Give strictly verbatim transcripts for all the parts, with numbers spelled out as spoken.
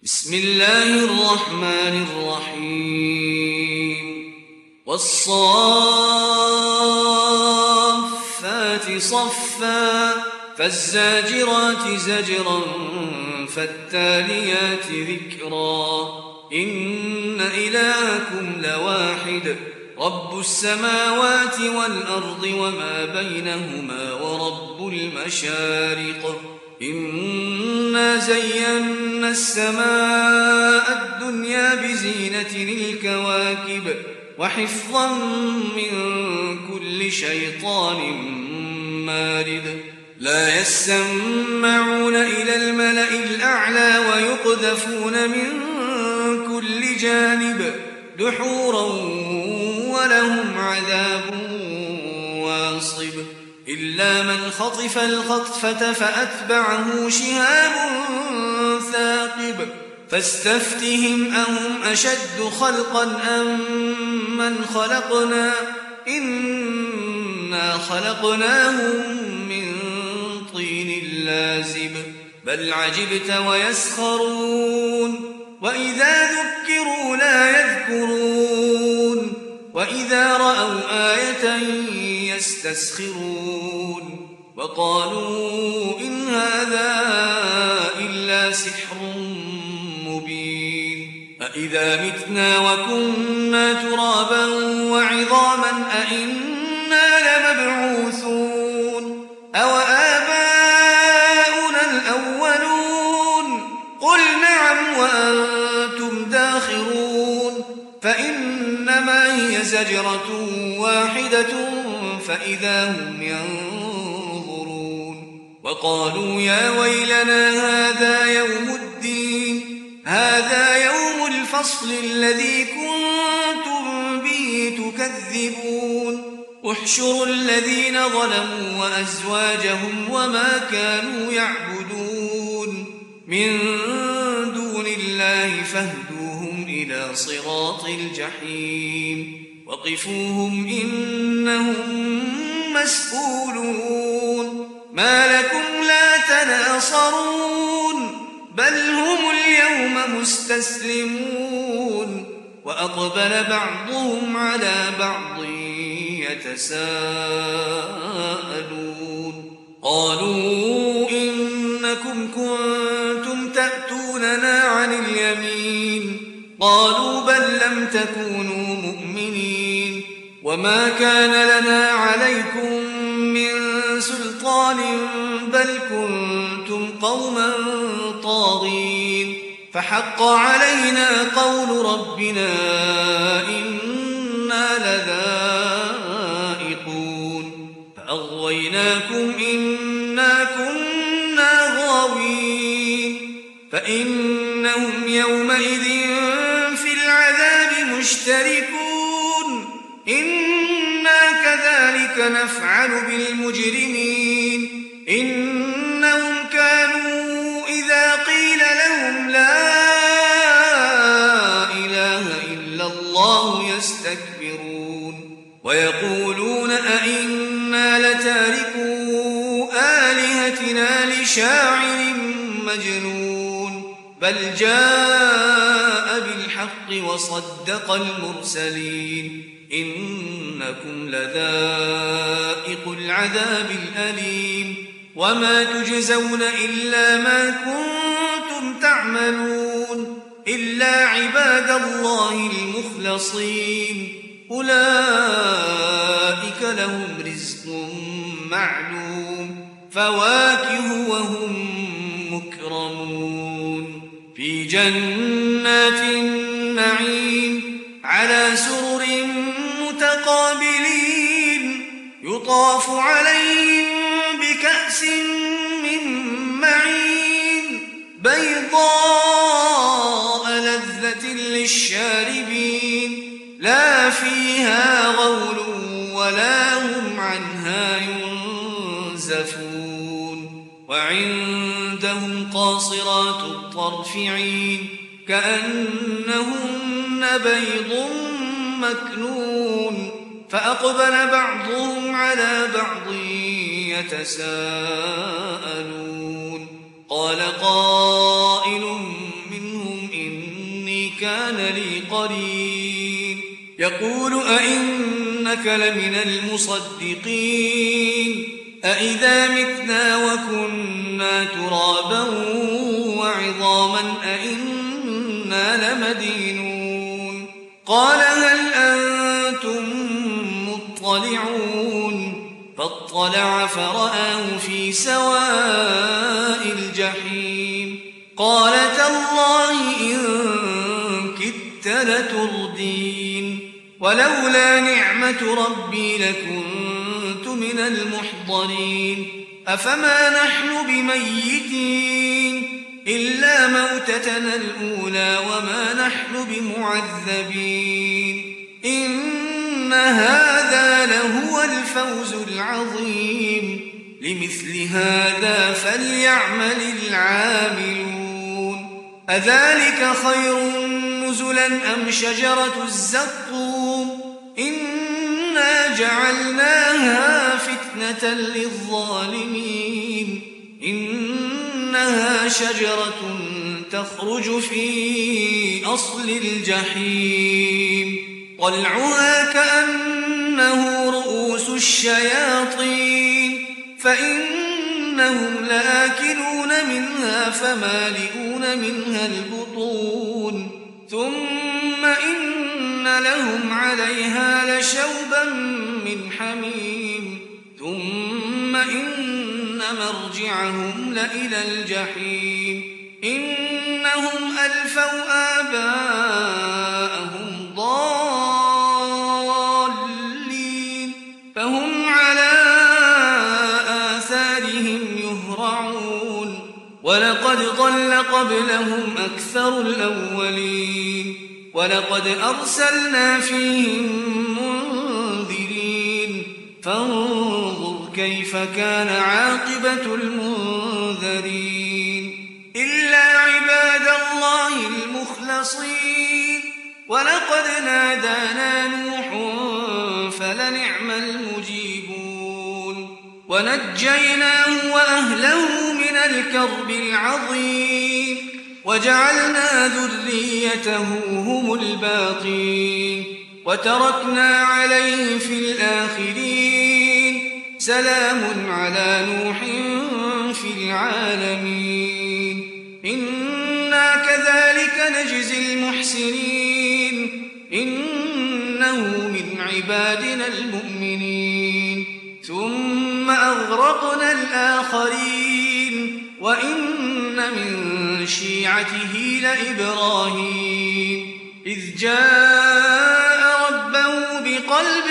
بسم الله الرحمن الرحيم والصافات صفا فالزاجرات زجرا فالتاليات ذكرا إن إلهكم لواحد رب السماوات والأرض وما بينهما ورب المشارق إنا زينا السماء الدنيا بزينة الكواكب وحفظا من كل شيطان مارد لا يسمعون إلى الملأ الأعلى ويقذفون من كل جانب دحورا ولهم عذاب واصب إلا من خطف الخطفة فأتبعه شهاب ثاقب فاستفتهم أهم أشد خلقا أم من خلقنا إنا خلقناهم من طين لازب بل عجبت ويسخرون وإذا ذكروا لا يذكرون وإذا رأوا آية يستسخرون وقالوا إن هذا إلا سحر مبين أإذا متنا وكنا ترابا وعظاما أإنا لمبعوثون أو آباؤنا الأولون قل نعم وأنتم داخرون فإنما هي زجرة واحدة فإذا هم ينظرون وقالوا يا ويلنا هذا يوم الدين هذا يوم الفصل الذي كنتم به تكذبون احشروا الذين ظلموا وأزواجهم وما كانوا يعبدون من دون الله فاهدوهم إلى صراط الجحيم وقفوهم إنهم مسؤولون ما لكم لا تناصرون بل هم اليوم مستسلمون وأقبل بعضهم على بعض يتساءلون قالوا إنكم كنتم تأتوننا عن اليمين قالوا بل لم تكونوا مؤمنين وما كان لنا عليكم من سلطان بل كنتم قوما طاغين فحق علينا قول ربنا إنا لذائقون فأغويناكم إنا كنا غاوين فإنهم يومئذ في العذاب مشتركون إنا كذلك نفعل بالمجرمين إنهم كانوا إذا قيل لهم لا إله إلا الله يستكبرون ويقولون أئنا لتاركو آلهتنا لشاعر مجنون بل جاء بالحق وصدق المرسلين إنكم لذائق العذاب الأليم وما تجزون إلا ما كنتم تعملون إلا عباد الله المخلصين أولئك لهم رزق معلوم فواكه وهم مكرمون في جنات النعيم على سرر متقابلين يطاف عليهم بكأس من معين بيضاء لذة للشاربين لا فيها غول ولا هم عنها ينزفون وعندهم قاصرات الطرف عين كأنهن بيض مكنون فأقبل بعضهم على بعض يتساءلون قال قائل منهم كان لي قرين يقول أئنك لمن المصدقين أئذا متنا وكنا ترابا وعظاما أئنا لمدينون قال هل أنتم مطلعون فاطلع فرآه في سواء الجحيم قال تالله إن كدت لتردين ولولا نعمة ربي لكنت من المحضرين أفما نحن بميتين إلا موتتنا الأولى وما نحن بمعذبين إن هذا لهو الفوز العظيم لمثل هذا فليعمل العاملون أذلك خير نزلا أم شجرة الزقوم إنا جعلناها فتنة للظالمين إنها شجرة تخرج في أصل الجحيم طلعها كأنه رؤوس الشياطين فإنهم لآكلون منها فمالئون منها البطون ثم إن لهم عليها لشوبا من حميم ثم إن مرجعهم لإلى الجحيم إنهم ألفوا آباءهم ضالين فهم على آثارهم يهرعون ولقد ضل قبلهم أكثر الأولين ولقد أرسلنا فيهم منذرين فانظر كيف كان عاقبة المنذرين إلا عباد الله المخلصين ولقد نادانا نوح فلنعم المجيبون ونجيناه وأهله من الكرب العظيم وجعلنا ذريته هم الباقين وتركنا عليه في الآخرين سلام على نوح في العالمين إنا كذلك نجزي المحسنين إنه من عبادنا المؤمنين ثم أغرقنا الآخرين وإن من شيعته لإبراهيم إذ جاء ربه بقلب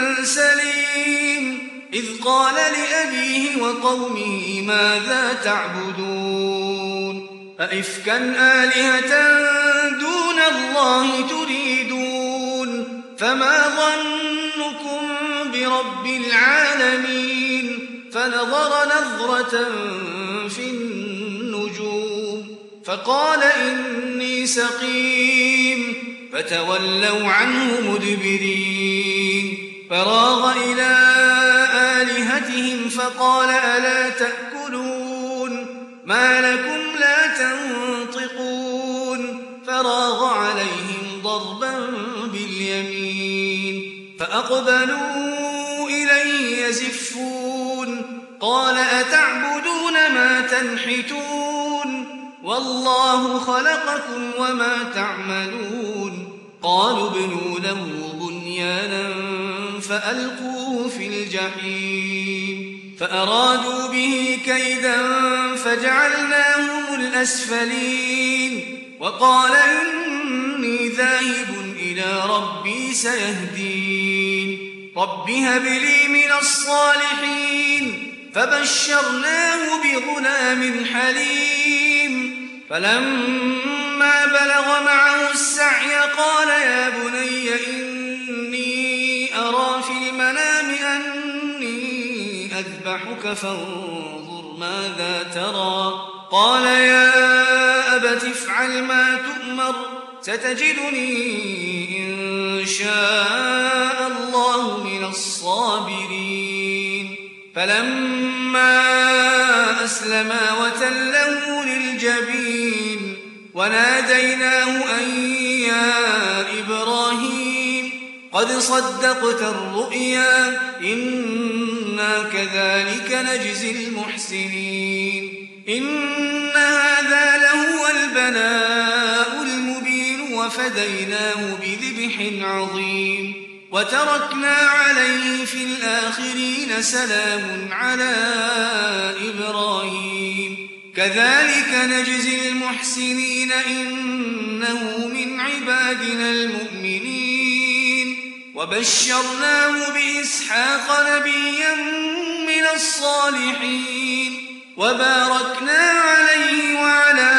سليم إذ قال لأبيه وقومه ماذا تعبدون أئفكا آلهة دون الله تريدون فما ظنكم برب العالمين فنظر نظرة في النجوم فقال إني سقيم فتولوا عنه مدبرين فراغ إلى آلهتهم فقال ألا تأكلون ما لكم لا تنطقون فراغ عليهم ضربا باليمين فأقبلوا إليه يزفون قال أتعبدون ما تنحتون والله خلقكم وما تعملون قالوا ابنوا له بنيانا فألقوه في الجحيم فأرادوا به كيدا فجعلناهم الأسفلين وقال إني ذاهب إلى ربي سيهدين رب هب لي من الصالحين فبشرناه بغلام حليم فلما بلغ معه السعي قال يا بني إني أرى في المنام أني أذبحك فانظر ماذا ترى قال يا أبت افعل ما تؤمر ستجدني إن شاء الله من الصابرين فلما أسلما وتله للجبين وناديناه أن يا إبراهيم قد صدقت الرؤيا إنا كذلك نجزي المحسنين إن هذا لهو البلاء المبين وفديناه بذبح عظيم وتركنا عليه في الآخرين سلام على إبراهيم كذلك نجزي المحسنين إنه من عبادنا المؤمنين وبشرناه بإسحاق نبيا من الصالحين وباركنا عليه وعلى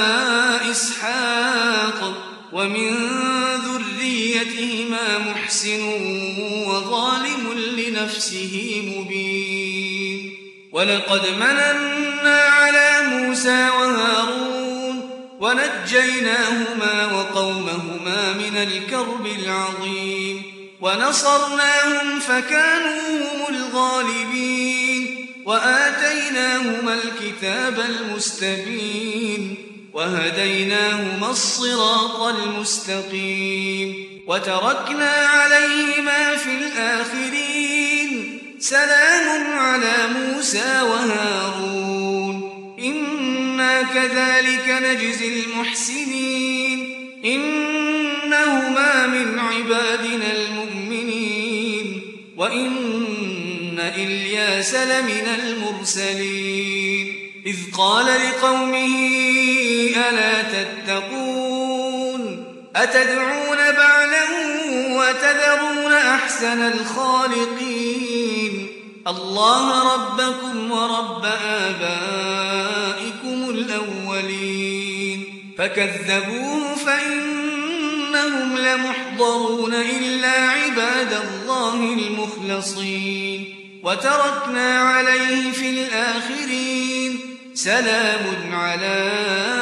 إسحاق ومن ذريتهما محسن وظالم لنفسه مبين ولقد مننا على موسى وهارون ونجيناهما وقومهما من الكرب العظيم ونصرناهم فكانوا هم الغالبين وآتيناهما الكتاب المستبين وهديناهما الصراط المستقيم وتركنا عليهما في الآخرين سلام على موسى وهارون إنا كذلك نجزي المحسنين إنهما من عبادنا المؤمنين وإن إلياس لمن المرسلين إذ قال لقومه ألا تتقون أتدعون بعلا وتذرون أحسن الخالقين الله ربكم ورب آبائكم الأولين فكذبوه فإنهم لمحضرون إلا عباد الله المخلصين وتركنا عليه في الآخرين سلام على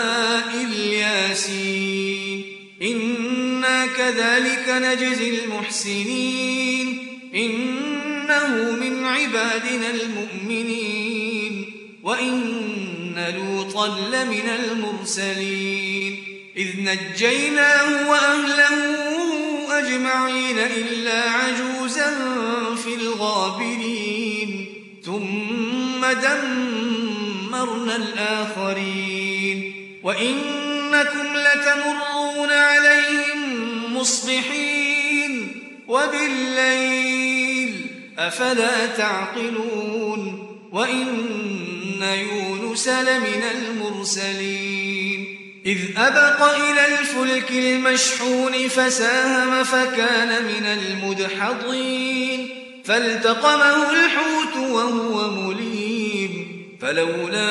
الياسين إنا كذلك نجزي المحسنين إنه من عبادنا المؤمنين وإن لوطا لمن المرسلين إذ نجيناه وأهله أجمعين إلا عجوزا في الغابرين ثم دمرنا الآخرين وإنكم لتمرون عليهم مصبحين وبالليل أفلا تعقلون وإن يونس لمن المرسلين إذ أبق إلى الفلك المشحون فساهم فكان من المدحضين فالتقمه الحوت وهو مليم فلولا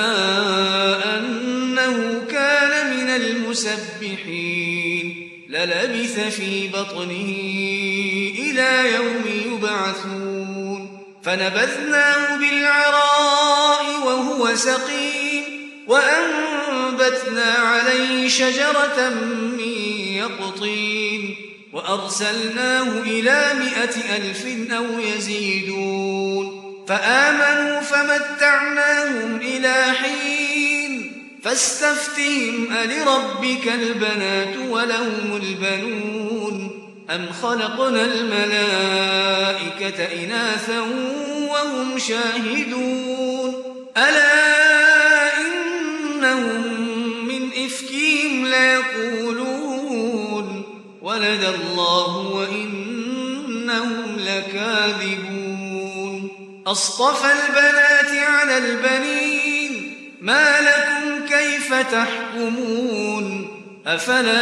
أنه كان من المسبحين للبث في بطنه إلى يوم يبعثون فنبذناه بالعراء وهو سقيم وأنبتنا عليه شجرة من يقطين وأرسلناه إلى مائة ألف أو يزيدون فآمنوا فمتعناهم إلى حين فاستفتهم ألربك البنات ولهم البنون أم خلقنا الملائكة إناثا وهم شاهدون ألا إنهم من إفكهم ليقولون ولد الله وإنهم لكاذبون أصطفى البنات على البنين ما لكم كيف تحكمون أفلا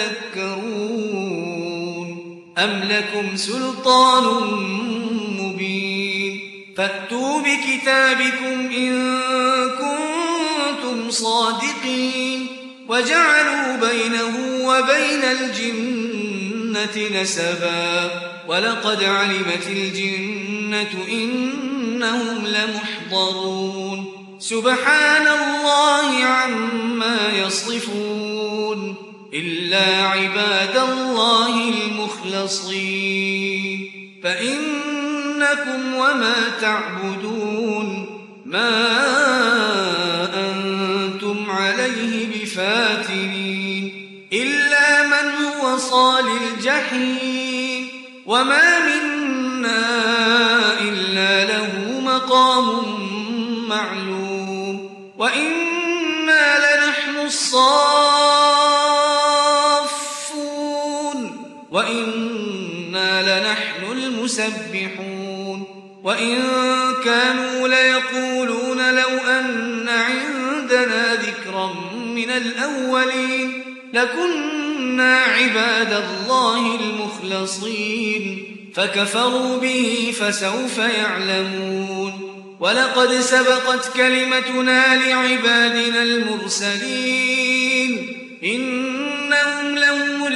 تذكرون أم لكم سلطان مبين فأتوا بكتابكم إن كنتم صادقين وجعلوا بينه وبين الجنة نسبا ولقد علمت الجنة إنهم لمحضرون سبحان الله عما يصفون إلا عباد الله المخلصين فإنكم وما تعبدون ما أنتم عليه بفاتنين إلا من هو وصال الجحيم وما منا إلا له مقام معلوم وإنا لنحن الصافون وإنا لنحن المسبحون وإن كانوا ليقولون لو أن عندنا ذكرا من الأولين لكنا عباد الله المخلصين فكفروا به فسوف يعلمون ولقد سبقت كلمتنا لعبادنا المرسلين إنهم لهم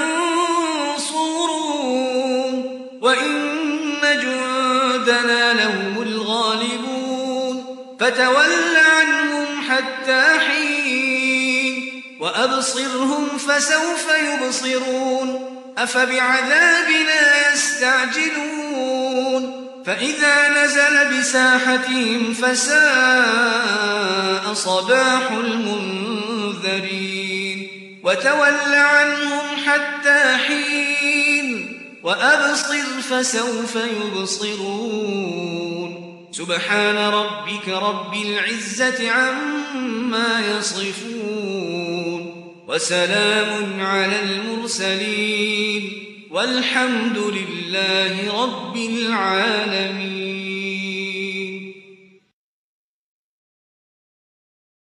المنصورون وإن جندنا لهم الغالبون فتول عنهم حتى حين وأبصرهم فسوف يبصرون أفبعذابنا يستعجلون فإذا نزل بساحتهم فساء صباح المنذرين وتول عنهم حتى حين وأبصر فسوف يبصرون سبحان ربك رب العزة عما يصفون وسلام على المرسلين والحمد لله رب العالمين.